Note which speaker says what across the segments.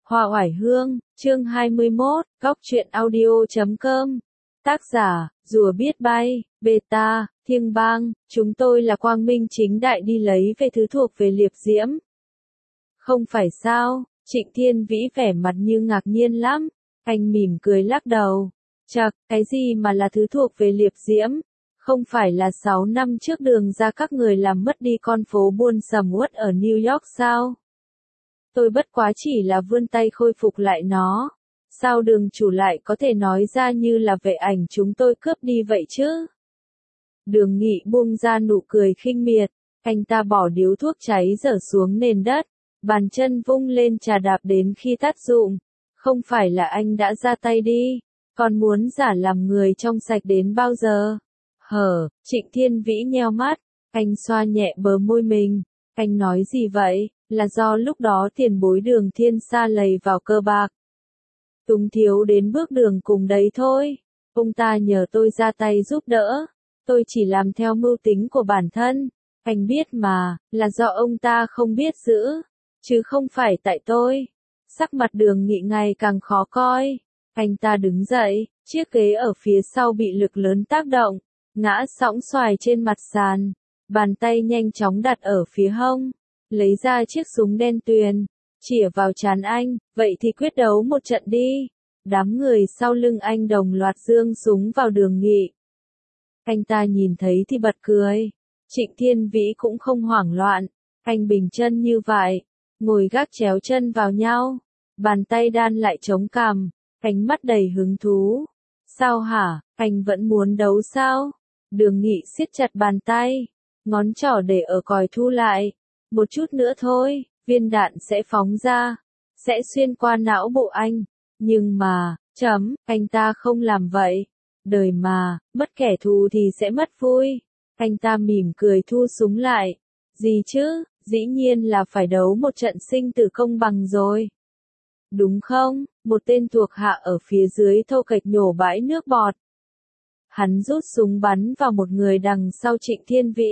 Speaker 1: Hoa oải hương, chương 21, góc truyện audio.com. Tác giả, rùa biết bay, beta, Thiêng Bang, chúng tôi là quang minh chính đại đi lấy về thứ thuộc về liệp diễm. Không phải sao, Trịnh Thiên Vĩ vẻ mặt như ngạc nhiên lắm, anh mỉm cười lắc đầu. Chậc, cái gì mà là thứ thuộc về liệp diễm? Không phải là 6 năm trước Đường ra các người làm mất đi con phố buôn sầm uất ở New York sao? Tôi bất quá chỉ là vươn tay khôi phục lại nó. Sao Đường chủ lại có thể nói ra như là vệ ảnh chúng tôi cướp đi vậy chứ? Đường Nghị buông ra nụ cười khinh miệt, anh ta bỏ điếu thuốc cháy dở xuống nền đất, bàn chân vung lên chà đạp đến khi tắt rụm. Không phải là anh đã ra tay đi, còn muốn giả làm người trong sạch đến bao giờ? Trịnh Thiên Vĩ nheo mắt, anh xoa nhẹ bờ môi mình, anh nói gì vậy? Là do lúc đó tiền bối Đường Thiên sa lầy vào cờ bạc. Túng thiếu đến bước đường cùng đấy thôi. Ông ta nhờ tôi ra tay giúp đỡ. Tôi chỉ làm theo mưu tính của bản thân. Anh biết mà, là do ông ta không biết giữ, chứ không phải tại tôi. Sắc mặt Đường Nghị ngày càng khó coi. Anh ta đứng dậy, chiếc ghế ở phía sau bị lực lớn tác động, ngã sõng xoài trên mặt sàn. Bàn tay nhanh chóng đặt ở phía hông, lấy ra chiếc súng đen tuyền, chĩa vào trán anh, vậy thì quyết đấu một trận đi. Đám người sau lưng anh đồng loạt giương súng vào Đường Nghị. Anh ta nhìn thấy thì bật cười. Trịnh Thiên Vĩ cũng không hoảng loạn, anh bình chân như vậy, ngồi gác chéo chân vào nhau, bàn tay đan lại chống cằm, ánh mắt đầy hứng thú. Sao hả, anh vẫn muốn đấu sao? Đường Nghị siết chặt bàn tay, ngón trỏ để ở còi thu lại. Một chút nữa thôi, viên đạn sẽ phóng ra, sẽ xuyên qua não bộ anh. Nhưng mà, anh ta không làm vậy. Đời mà, mất kẻ thù thì sẽ mất vui. Anh ta mỉm cười thu súng lại. Gì chứ, dĩ nhiên là phải đấu một trận sinh tử công bằng rồi. Đúng không? Một tên thuộc hạ ở phía dưới thô kệch nhổ bãi nước bọt. Hắn rút súng bắn vào một người đằng sau Trịnh Thiên Vĩ.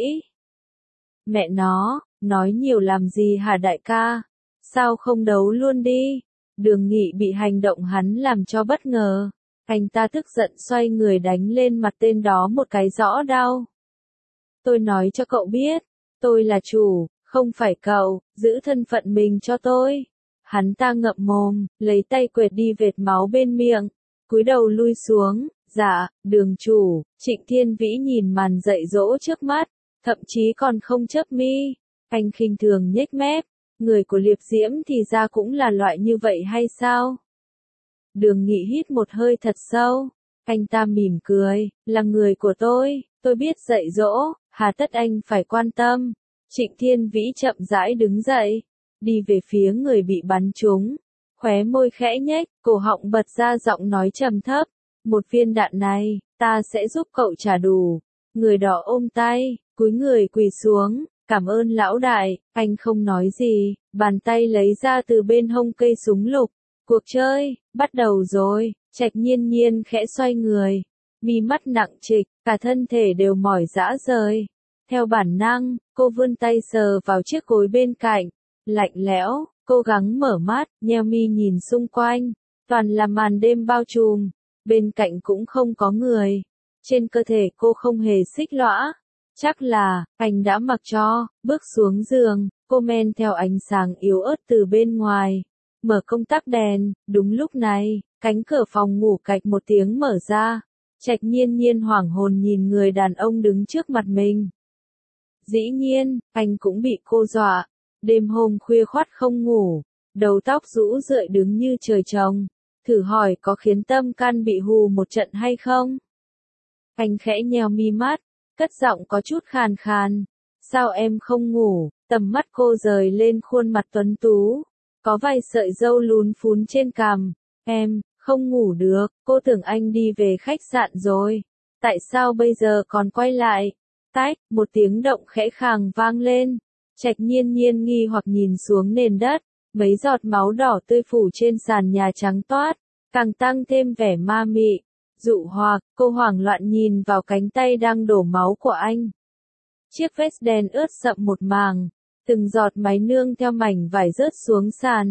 Speaker 1: Mẹ nó, nói nhiều làm gì hả đại ca? Sao không đấu luôn đi? Đường Nghị bị hành động hắn làm cho bất ngờ. Anh ta tức giận xoay người đánh lên mặt tên đó một cái rõ đau. Tôi nói cho cậu biết, tôi là chủ, không phải cậu, giữ thân phận mình cho tôi. Hắn ta ngậm mồm, lấy tay quệt đi vệt máu bên miệng, cúi đầu lui xuống. Dạ, Đường chủ. Trịnh Thiên Vĩ nhìn màn dạy dỗ trước mắt, thậm chí còn không chớp mi. Anh khinh thường nhếch mép, người của liệp diễm thì ra cũng là loại như vậy hay sao? Đường Nghị hít một hơi thật sâu, anh ta mỉm cười, là người của tôi biết dạy dỗ, hà tất anh phải quan tâm. Trịnh Thiên Vĩ chậm rãi đứng dậy, đi về phía người bị bắn trúng, khóe môi khẽ nhếch, cổ họng bật ra giọng nói trầm thấp. Một viên đạn này, ta sẽ giúp cậu trả đủ. Người đó ôm tay, cúi người quỳ xuống, cảm ơn lão đại. Anh không nói gì, bàn tay lấy ra từ bên hông cây súng lục. Cuộc chơi, bắt đầu rồi. Trạch Nhiên Nhiên khẽ xoay người, mi mắt nặng trịch, cả thân thể đều mỏi rã rời. Theo bản năng, cô vươn tay sờ vào chiếc gối bên cạnh, lạnh lẽo, cố gắng mở mắt, nheo mi nhìn xung quanh, toàn là màn đêm bao trùm. Bên cạnh cũng không có người. Trên cơ thể cô không hề xích lõa. Chắc là, anh đã mặc cho. Bước xuống giường, cô men theo ánh sáng yếu ớt từ bên ngoài. Mở công tắc đèn. Đúng lúc này, cánh cửa phòng ngủ cạch một tiếng mở ra. Trạch Nhiên Nhiên hoảng hồn nhìn người đàn ông đứng trước mặt mình. Dĩ nhiên, anh cũng bị cô dọa. Đêm hôm khuya khoắt không ngủ, đầu tóc rũ rượi đứng như trời trồng. Thử hỏi có khiến tâm can bị hù một trận hay không? Anh khẽ nheo mi mắt, cất giọng có chút khàn khàn. Sao em không ngủ? Tầm mắt cô rời lên khuôn mặt tuấn tú, có vài sợi râu lún phún trên cằm. Em, không ngủ được, cô tưởng anh đi về khách sạn rồi. Tại sao bây giờ còn quay lại? Tách, một tiếng động khẽ khàng vang lên. Trạch Nhiên Nhiên nghi hoặc nhìn xuống nền đất. Mấy giọt máu đỏ tươi phủ trên sàn nhà trắng toát, càng tăng thêm vẻ ma mị, dụ hoặc. Cô hoảng loạn nhìn vào cánh tay đang đổ máu của anh. Chiếc vest đen ướt sậm một màng, từng giọt máy nương theo mảnh vải rớt xuống sàn.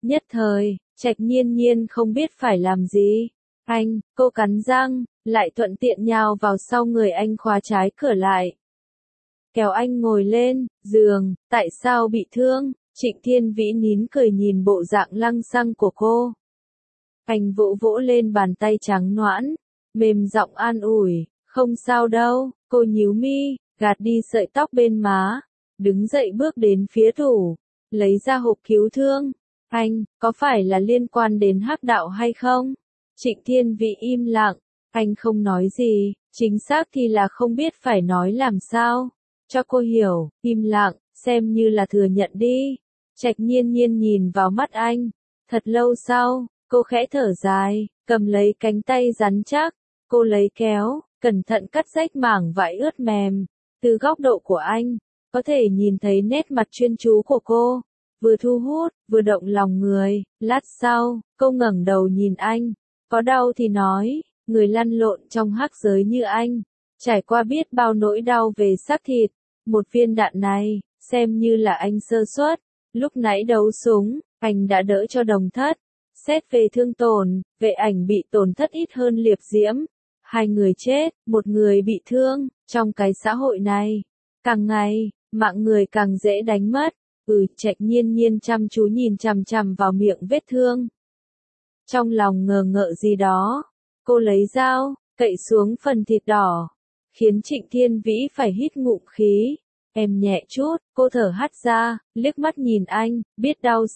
Speaker 1: Nhất thời, Trạch Nhiên Nhiên không biết phải làm gì. Anh, cô cắn răng, lại thuận tiện nhào vào sau người anh khóa trái cửa lại. Kéo anh ngồi lên, giường, tại sao bị thương? Trịnh Thiên Vĩ nín cười nhìn bộ dạng lăng xăng của cô. Anh vỗ vỗ lên bàn tay trắng nõn, mềm giọng an ủi, không sao đâu, cô nhíu mi, gạt đi sợi tóc bên má, đứng dậy bước đến phía tủ, lấy ra hộp cứu thương. Anh, có phải là liên quan đến hắc đạo hay không? Trịnh Thiên Vĩ im lặng, anh không nói gì, chính xác thì là không biết phải nói làm sao. Cho cô hiểu, im lặng, xem như là thừa nhận đi. Trạch Nhiên Nhiên nhìn vào mắt anh, thật lâu sau, cô khẽ thở dài, cầm lấy cánh tay rắn chắc, cô lấy kéo, cẩn thận cắt rách mảng vải ướt mềm. Từ góc độ của anh, có thể nhìn thấy nét mặt chuyên chú của cô, vừa thu hút, vừa động lòng người. Lát sau, cô ngẩng đầu nhìn anh, có đau thì nói, người lăn lộn trong hắc giới như anh, trải qua biết bao nỗi đau về xác thịt. Một viên đạn này, xem như là anh sơ suất, lúc nãy đấu súng, anh đã đỡ cho Đồng Thất. Xét về thương tổn, Vệ Ảnh bị tổn thất ít hơn Liệp Diễm. Hai người chết, một người bị thương, trong cái xã hội này, càng ngày, mạng người càng dễ đánh mất. Trạch Nhiên Nhiên chăm chú nhìn chằm chằm vào miệng vết thương. Trong lòng ngờ ngợ gì đó, cô lấy dao, cậy xuống phần thịt đỏ, khiến Trịnh Thiên Vĩ phải hít ngụm khí. Em nhẹ chút, cô thở hắt ra, liếc mắt nhìn anh, biết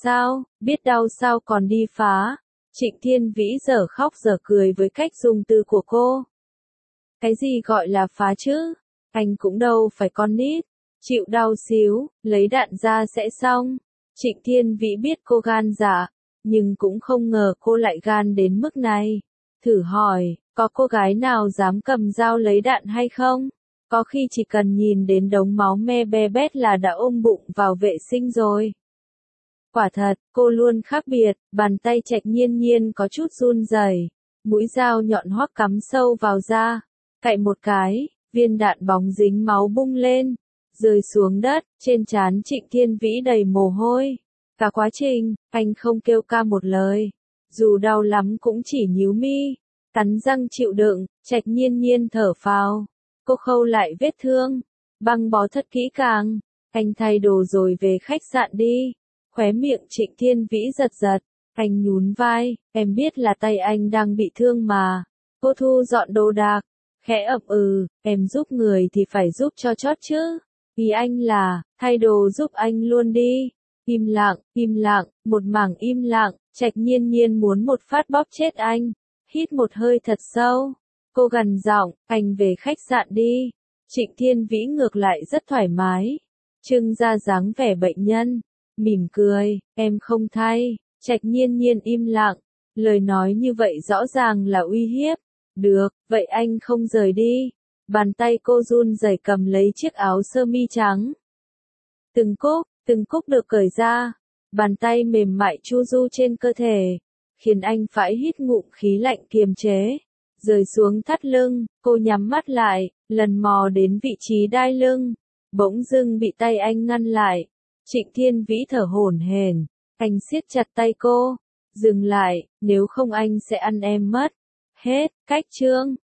Speaker 1: đau sao còn đi phá. Trịnh Thiên Vĩ dở khóc dở cười với cách dùng từ của cô. Cái gì gọi là phá chứ? Anh cũng đâu phải con nít, chịu đau xíu, lấy đạn ra sẽ xong. Trịnh Thiên Vĩ biết cô gan dạ, nhưng cũng không ngờ cô lại gan đến mức này. Thử hỏi, có cô gái nào dám cầm dao lấy đạn hay không? Có khi chỉ cần nhìn đến đống máu me be bét là đã ôm bụng vào vệ sinh rồi. Quả thật, cô luôn khác biệt, bàn tay Trạch Nhiên Nhiên có chút run rẩy, mũi dao nhọn hoắt cắm sâu vào da, cạy một cái, viên đạn bóng dính máu bung lên, rơi xuống đất, trên trán Trịnh Thiên Vĩ đầy mồ hôi. Cả quá trình, anh không kêu ca một lời, dù đau lắm cũng chỉ nhíu mi, cắn răng chịu đựng. Trạch Nhiên Nhiên thở phào, cô khâu lại vết thương, băng bó thật kỹ càng, anh thay đồ rồi về khách sạn đi. Khóe miệng Trịnh Thiên Vĩ giật giật, anh nhún vai, em biết là tay anh đang bị thương mà. Cô thu dọn đồ đạc, khẽ ậm em giúp người thì phải giúp cho chót chứ. Ý anh là, thay đồ giúp anh luôn đi. Im lặng, một mảng im lặng. Trạch Nhiên Nhiên muốn một phát bóp chết anh. Hít một hơi thật sâu, cô gằn giọng, anh về khách sạn đi. Trịnh Thiên Vĩ ngược lại rất thoải mái, trưng ra dáng vẻ bệnh nhân, mỉm cười, em không thay. Trạch Nhiên Nhiên im lặng, lời nói như vậy rõ ràng là uy hiếp. Được, vậy anh không rời đi. Bàn tay cô run rẩy cầm lấy chiếc áo sơ mi trắng. Từng cúc được cởi ra, bàn tay mềm mại chu du trên cơ thể, khiến anh phải hít ngụm khí lạnh kiềm chế. Rời xuống thắt lưng, cô nhắm mắt lại, lần mò đến vị trí đai lưng, bỗng dưng bị tay anh ngăn lại. Trịnh Thiên Vĩ thở hổn hển, anh siết chặt tay cô, dừng lại, nếu không anh sẽ ăn em mất. Hết, cách chương.